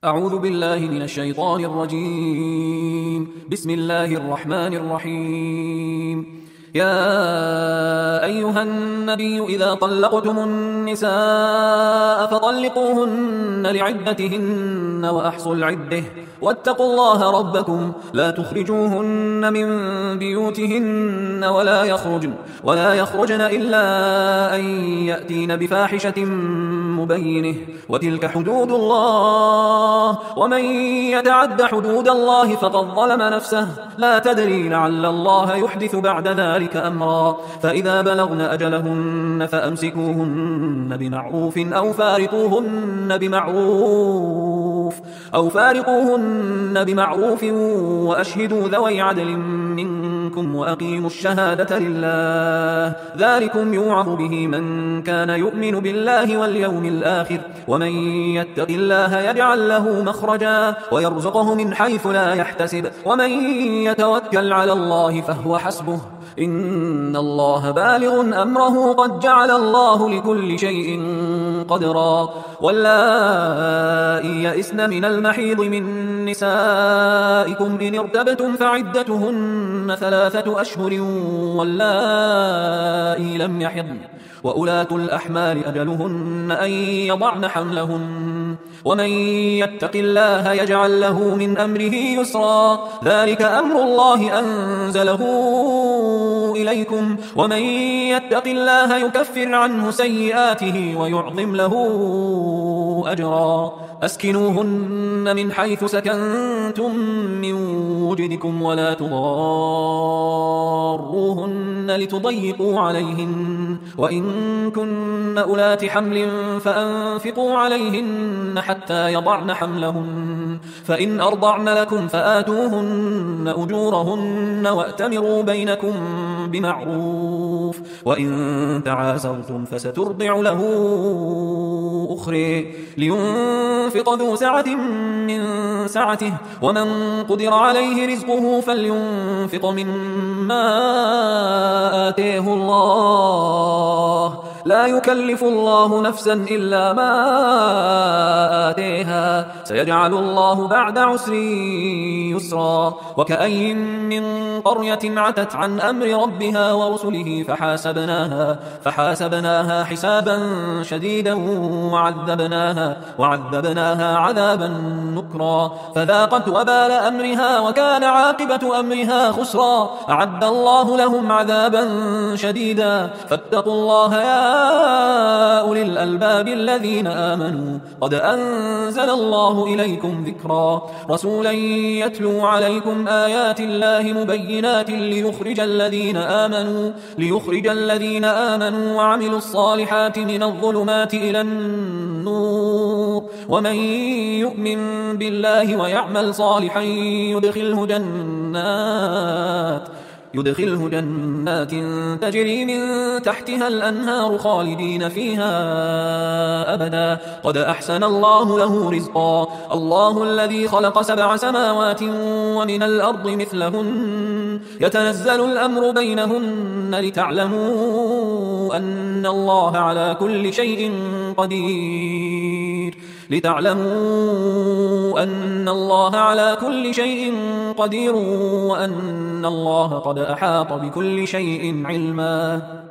أعوذ بالله من الشيطان الرجيم. بسم الله الرحمن الرحيم. يا أيها النبي إذا طلقتم النساء فطلقوهن لعدتهن وأحصوا العدة واتقوا الله ربكم لا تخرجوهن من بيوتهن ولا يخرجن إلا أن يأتين بفاحشة مبينة وتلك حدود الله ومن يتعد حدود الله فقد ظلم نفسه لا تدري لعل الله يحدث بعد ذلك أمرا فإذا بلغن أجلهن فأمسكوهن بمعروف أو فارقوهن بمعروف وأشهدوا ذوي عدل منكم وأقيموا الشهادة لله ذلكم يوعظ به من كان يؤمن بالله واليوم الآخر ومن يتق الله يجعل له مخرجا ويرزقه من حيث لا يحتسب ومن يتوكل على الله فهو حسبه إن الله بالغ أمره قد جعل الله لكل شيء قدرا واللائي يئسن من المحيض من نسائكم إن ارتبتم فعدتهن 3 أشهر واللائي لم يحضن وأولاة الأحمال أجلهن أن يضعن حملهن ومن يتق الله يجعل له من أمره يسرا ذلك أمر الله أنزله إليكم ومن يتق الله يكفر عنه سيئاته ويعظم له أجرا أسكنوهن من حيث سكنتم من وجدكم ولا تضاروهن لتضيقوا عليهن وإن كن أولات حمل فأنفقوا عليهن حتى يضعن حملهن فإن أرضعن لكم فآتوهن أجورهن وأتمروا بينكم بمعروف وإن تعاسرتم فسترضع له أخرى لينفق ذو سعة من سعته ومن قدر عليه رزقه فلينفق مما آتيه الله لا يكلف الله نفسا إلا ما آتيها سيجعل الله بعد عسر يسرا وكأي من قرية عتت عن أمر ربها ورسله فحاسبناها حسابا شديدا وعذبناها عذابا نكرا فذاقت وبال أمرها وكان عاقبة أمرها خسرا أعد الله لهم عذابا شديدا فاتقوا الله يا أولي الألباب الذين آمنوا قد أنزل الله إليكم ذكرا رسولا يتلو عليكم آيات الله مبينات ليخرج الذين آمنوا وعملوا الصالحات من الظلمات إلى النور ومن يؤمن بالله ويعمل صالحا يدخله جنات تجري من تحتها الأنهار خالدين فيها أبدا قد أحسن الله له رزقا الله الذي خلق 7 سماوات ومن الأرض مثلهن يتنزل الأمر بينهن لتعلموا أن الله على كل شيء قدير وأن الله قد أحاط بكل شيء علما